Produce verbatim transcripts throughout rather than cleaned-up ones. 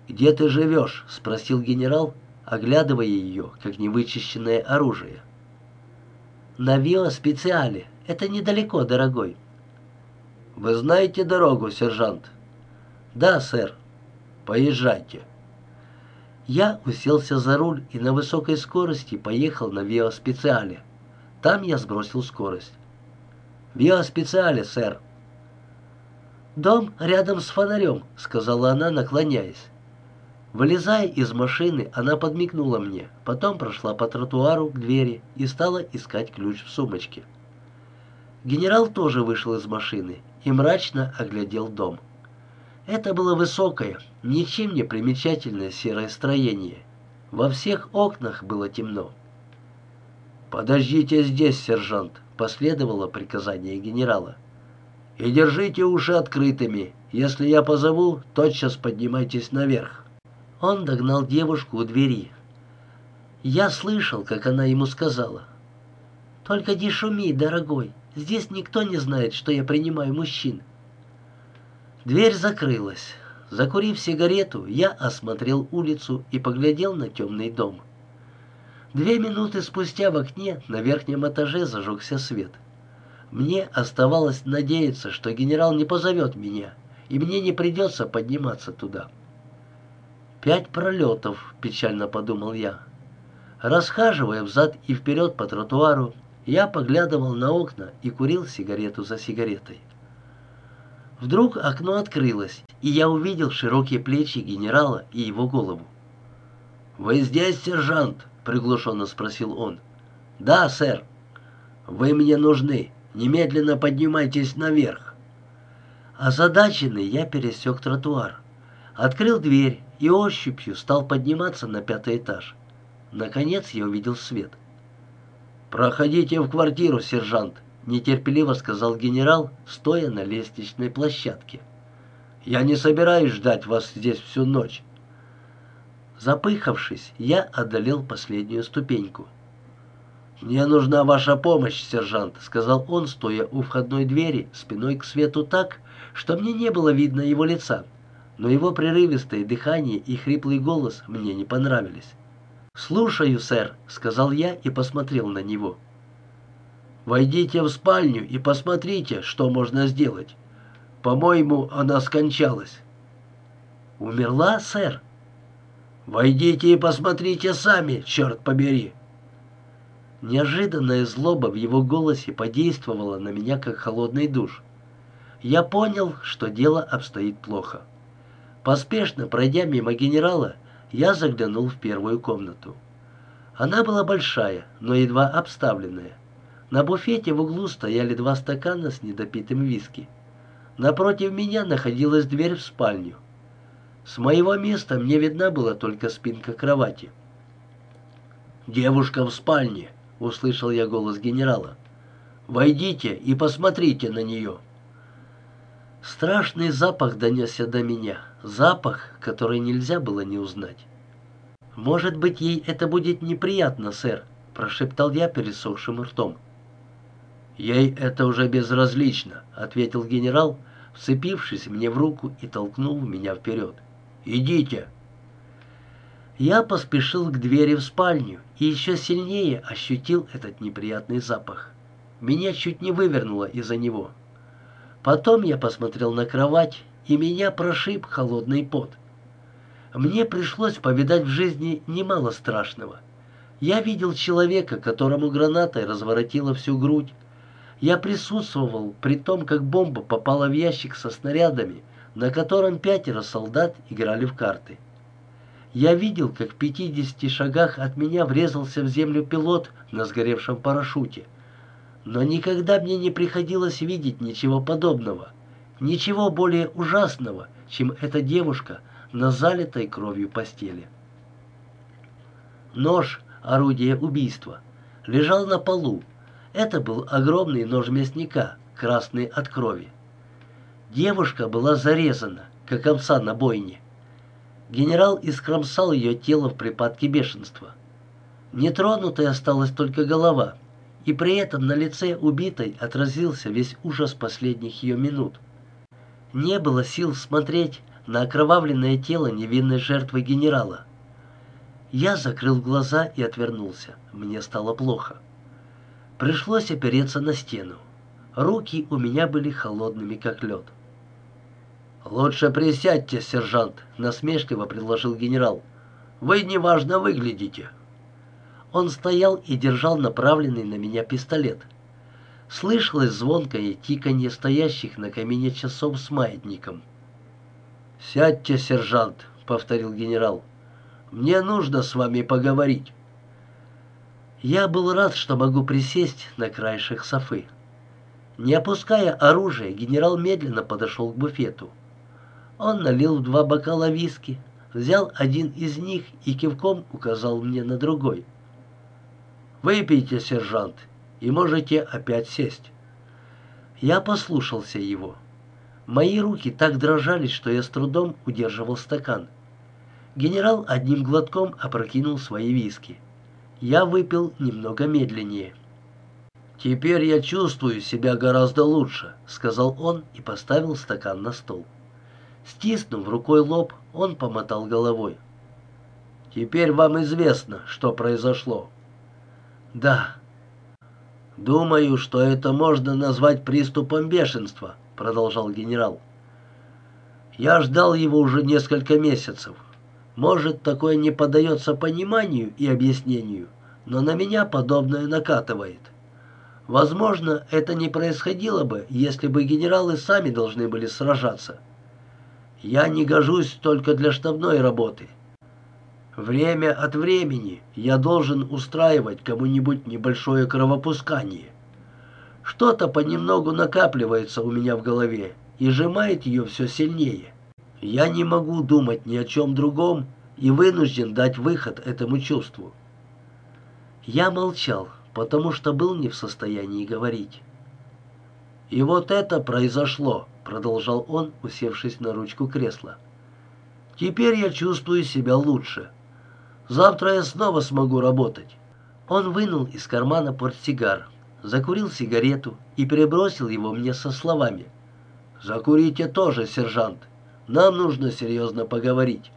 «Где ты живешь?» — спросил генерал, оглядывая ее, как невычищенное оружие. «На Виа Специале. Это недалеко, дорогой». «Вы знаете дорогу, сержант?» «Да, сэр». «Поезжайте». Я уселся за руль и на высокой скорости поехал на Виа Специале. Там я сбросил скорость. «Виа Специале, сэр». «Дом рядом с фонарем», — сказала она, наклоняясь. Вылезая из машины, она подмигнула мне, потом прошла по тротуару к двери и стала искать ключ в сумочке. Генерал тоже вышел из машины и мрачно оглядел дом. Это было высокое, ничем не примечательное серое строение. Во всех окнах было темно. «Подождите здесь, сержант», — последовало приказание генерала. «И держите уши открытыми. Если я позову, тотчас поднимайтесь наверх». Он догнал девушку у двери. Я слышал, как она ему сказала: «Только не шуми, дорогой. Здесь никто не знает, что я принимаю мужчин». Дверь закрылась. Закурив сигарету, я осмотрел улицу и поглядел на темный дом. Две минуты спустя в окне на верхнем этаже зажегся свет. Мне оставалось надеяться, что генерал не позовет меня, и мне не придется подниматься туда. «Пять пролетов», — печально подумал я. Расхаживая взад и вперед по тротуару, я поглядывал на окна и курил сигарету за сигаретой. Вдруг окно открылось, и я увидел широкие плечи генерала и его голову. «Вы здесь, сержант?» — приглушенно спросил он. «Да, сэр». «Вы мне нужны. Немедленно поднимайтесь наверх». Озадаченный, я пересек тротуар, открыл дверь и ощупью стал подниматься на пятый этаж. Наконец я увидел свет. «Проходите в квартиру, сержант», — нетерпеливо сказал генерал, стоя на лестничной площадке. «Я не собираюсь ждать вас здесь всю ночь». Запыхавшись, я одолел последнюю ступеньку. «Мне нужна ваша помощь, сержант», — сказал он, стоя у входной двери, спиной к свету так, что мне не было видно его лица, но его прерывистое дыхание и хриплый голос мне не понравились. «Слушаю, сэр», — сказал я и посмотрел на него. «Войдите в спальню и посмотрите, что можно сделать. По-моему, она скончалась». «Умерла, сэр?» «Войдите и посмотрите сами, черт побери». Неожиданная злоба в его голосе подействовала на меня, как холодный душ. Я понял, что дело обстоит плохо. Поспешно пройдя мимо генерала, я заглянул в первую комнату. Она была большая, но едва обставленная. На буфете в углу стояли два стакана с недопитым виски. Напротив меня находилась дверь в спальню. С моего места мне видна была только спинка кровати. «Девушка в спальне», — услышал я голос генерала. «Войдите и посмотрите на нее». Страшный запах донесся до меня, запах, который нельзя было не узнать. «Может быть, ей это будет неприятно, сэр», — прошептал я пересохшим ртом. «Ей это уже безразлично», — ответил генерал, вцепившись мне в руку и толкнул меня вперед. «Идите». Я поспешил к двери в спальню и еще сильнее ощутил этот неприятный запах. Меня чуть не вывернуло из-за него. Потом я посмотрел на кровать, и меня прошиб холодный пот. Мне пришлось повидать в жизни немало страшного. Я видел человека, которому гранатой разворотило всю грудь. Я присутствовал при том, как бомба попала в ящик со снарядами, на котором пятеро солдат играли в карты. Я видел, как в пятидесяти шагах от меня врезался в землю пилот на сгоревшем парашюте. Но никогда мне не приходилось видеть ничего подобного, ничего более ужасного, чем эта девушка на залитой кровью постели. Нож, орудие убийства, лежал на полу. Это был огромный нож мясника, красный от крови. Девушка была зарезана, как овца на бойне. Генерал искромсал ее тело в припадке бешенства. Нетронутой осталась только голова, и при этом на лице убитой отразился весь ужас последних ее минут. Не было сил смотреть на окровавленное тело невинной жертвы генерала. Я закрыл глаза и отвернулся. Мне стало плохо. Пришлось опереться на стену. Руки у меня были холодными, как лед. «Лучше присядьте, сержант», — насмешливо предложил генерал. «Вы неважно выглядите». Он стоял и держал направленный на меня пистолет. Слышалось звонкое тиканье стоящих на камине часов с маятником. «Сядьте, сержант», — повторил генерал. «Мне нужно с вами поговорить». Я был рад, что могу присесть на краешек софы. Не опуская оружие, генерал медленно подошел к буфету. Он налил в два бокала виски, взял один из них и кивком указал мне на другой. «Выпейте, сержант, и можете опять сесть». Я послушался его. Мои руки так дрожали, что я с трудом удерживал стакан. Генерал одним глотком опрокинул свои виски. Я выпил немного медленнее. «Теперь я чувствую себя гораздо лучше», — сказал он и поставил стакан на стол. Стиснув рукой лоб, он помотал головой. «Теперь вам известно, что произошло». «Да». «Думаю, что это можно назвать приступом бешенства», — продолжал генерал. «Я ждал его уже несколько месяцев. Может, такое не поддается пониманию и объяснению, но на меня подобное накатывает. Возможно, это не происходило бы, если бы генералы сами должны были сражаться. Я не гожусь только для штабной работы. Время от времени я должен устраивать кому-нибудь небольшое кровопускание. Что-то понемногу накапливается у меня в голове и сжимает ее все сильнее. Я не могу думать ни о чем другом и вынужден дать выход этому чувству». Я молчал, потому что был не в состоянии говорить. «И вот это произошло», — продолжал он, усевшись на ручку кресла. «Теперь я чувствую себя лучше. Завтра я снова смогу работать». Он вынул из кармана портсигар, закурил сигарету и перебросил его мне со словами: «Закурите тоже, сержант. Нам нужно серьезно поговорить».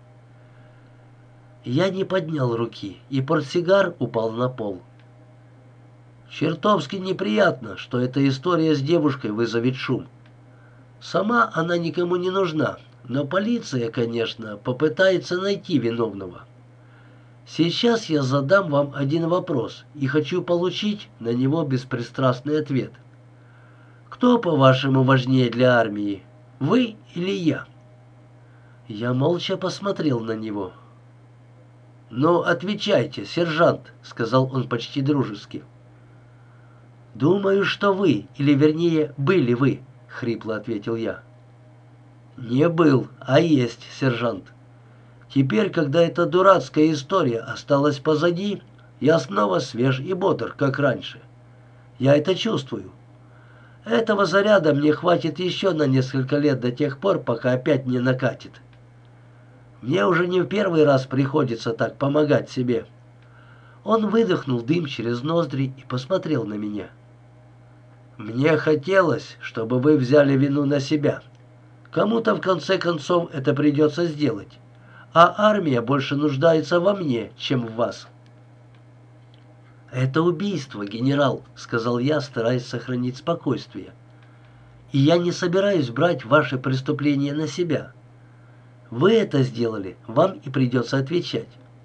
Я не поднял руки, и портсигар упал на пол. Чертовски неприятно, что эта история с девушкой вызовет шум. Сама она никому не нужна, но полиция, конечно, попытается найти виновного. Сейчас я задам вам один вопрос и хочу получить на него беспристрастный ответ. Кто, по-вашему, важнее для армии, вы или я? Я молча посмотрел на него. «Ну, отвечайте, сержант», — сказал он почти дружески. «Думаю, что вы, или вернее, были вы», — хрипло ответил я. «Не был, а есть, сержант. Теперь, когда эта дурацкая история осталась позади, я снова свеж и бодр, как раньше. Я это чувствую. Этого заряда мне хватит еще на несколько лет до тех пор, пока опять не накатит. Мне уже не в первый раз приходится так помогать себе». Он выдохнул дым через ноздри и посмотрел на меня. «Мне хотелось, чтобы вы взяли вину на себя. Кому-то в конце концов это придется сделать, а армия больше нуждается во мне, чем в вас». «Это убийство, генерал», — сказал я, стараясь сохранить спокойствие. «И я не собираюсь брать ваши преступления на себя. Вы это сделали, вам и придется отвечать».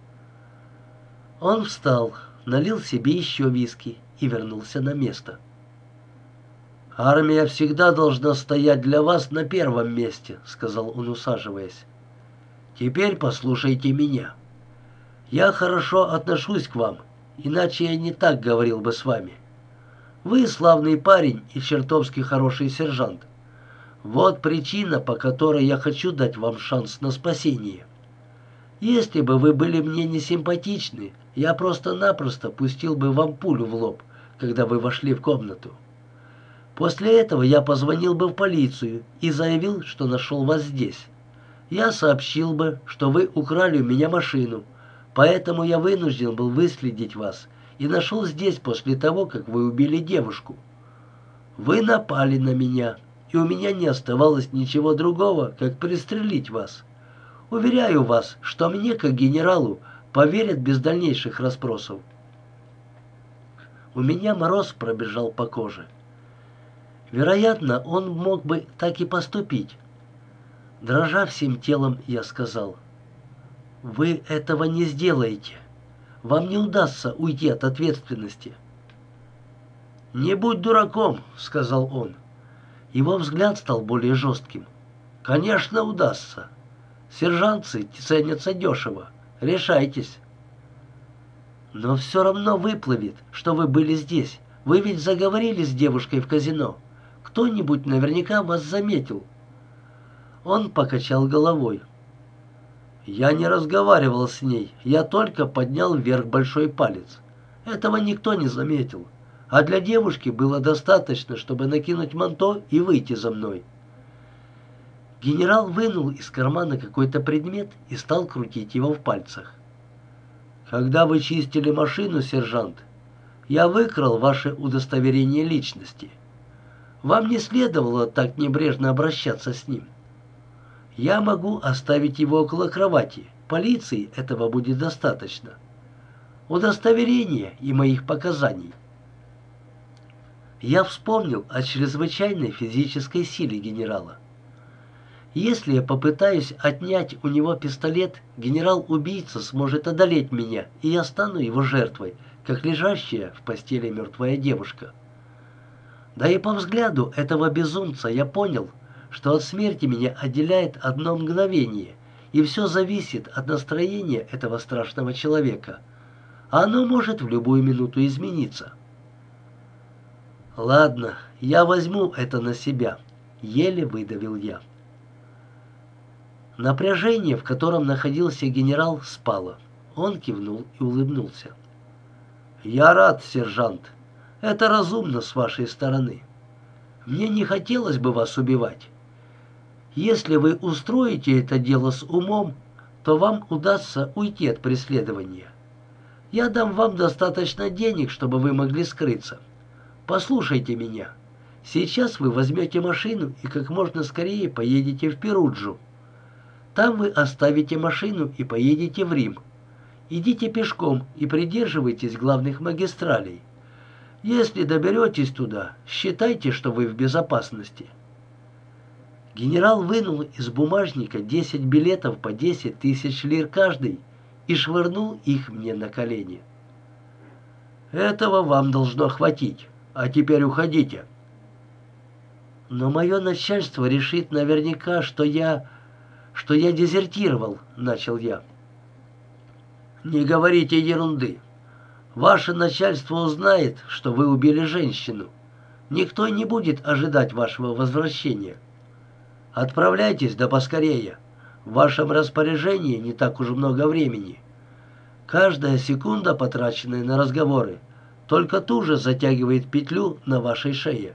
Он встал, налил себе еще виски и вернулся на место. «Армия всегда должна стоять для вас на первом месте», — сказал он, усаживаясь. «Теперь послушайте меня. Я хорошо отношусь к вам, иначе я не так говорил бы с вами. Вы славный парень и чертовски хороший сержант. Вот причина, по которой я хочу дать вам шанс на спасение. Если бы вы были мне не симпатичны, я просто-напросто пустил бы вам пулю в лоб, когда вы вошли в комнату. После этого я позвонил бы в полицию и заявил, что нашел вас здесь. Я сообщил бы, что вы украли у меня машину, поэтому я вынужден был выследить вас и нашел здесь после того, как вы убили девушку. Вы напали на меня, и и у меня не оставалось ничего другого, как пристрелить вас. Уверяю вас, что мне, как генералу, поверят без дальнейших расспросов». У меня мороз пробежал по коже. Вероятно, он мог бы так и поступить. Дрожа всем телом, я сказал: «Вы этого не сделаете. Вам не удастся уйти от ответственности». «Не будь дураком», — сказал он. Его взгляд стал более жестким. «Конечно, удастся. Сержантцы ценятся дешево. Решайтесь». «Но все равно выплывет, что вы были здесь. Вы ведь заговорили с девушкой в казино. Кто-нибудь наверняка вас заметил». Он покачал головой. «Я не разговаривал с ней. Я только поднял вверх большой палец. Этого никто не заметил. А для девушки было достаточно, чтобы накинуть манто и выйти за мной». Генерал вынул из кармана какой-то предмет и стал крутить его в пальцах. «Когда вы чистили машину, сержант, я выкрал ваше удостоверение личности. Вам не следовало так небрежно обращаться с ним. Я могу оставить его около кровати. Полиции этого будет достаточно. Удостоверения и моих показаний». Я вспомнил о чрезвычайной физической силе генерала. Если я попытаюсь отнять у него пистолет, генерал-убийца сможет одолеть меня, и я стану его жертвой, как лежащая в постели мертвая девушка. Да и по взгляду этого безумца я понял, что от смерти меня отделяет одно мгновение, и все зависит от настроения этого страшного человека. А оно может в любую минуту измениться. «Ладно, я возьму это на себя», — еле выдавил я. Напряжение, в котором находился генерал, спало. Он кивнул и улыбнулся. «Я рад, сержант. Это разумно с вашей стороны. Мне не хотелось бы вас убивать. Если вы устроите это дело с умом, то вам удастся уйти от преследования. Я дам вам достаточно денег, чтобы вы могли скрыться. Послушайте меня. Сейчас вы возьмете машину и как можно скорее поедете в Перуджу. Там вы оставите машину и поедете в Рим. Идите пешком и придерживайтесь главных магистралей. Если доберетесь туда, считайте, что вы в безопасности». Генерал вынул из бумажника десять билетов по десять тысяч лир каждый и швырнул их мне на колени. «Этого вам должно хватить. А теперь уходите». «Но мое начальство решит наверняка, что я... что я дезертировал», — начал я. «Не говорите ерунды. Ваше начальство узнает, что вы убили женщину. Никто не будет ожидать вашего возвращения. Отправляйтесь да поскорее. В вашем распоряжении не так уж много времени. Каждая секунда, потраченная на разговоры, только туже затягивает петлю на вашей шее».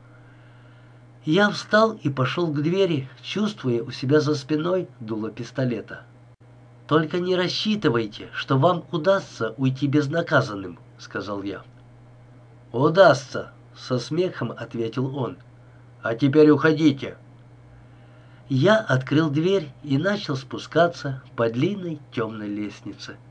Я встал и пошел к двери, чувствуя у себя за спиной дуло пистолета. «Только не рассчитывайте, что вам удастся уйти безнаказанным», — сказал я. «Удастся», — со смехом ответил он. «А теперь уходите». Я открыл дверь и начал спускаться по длинной темной лестнице.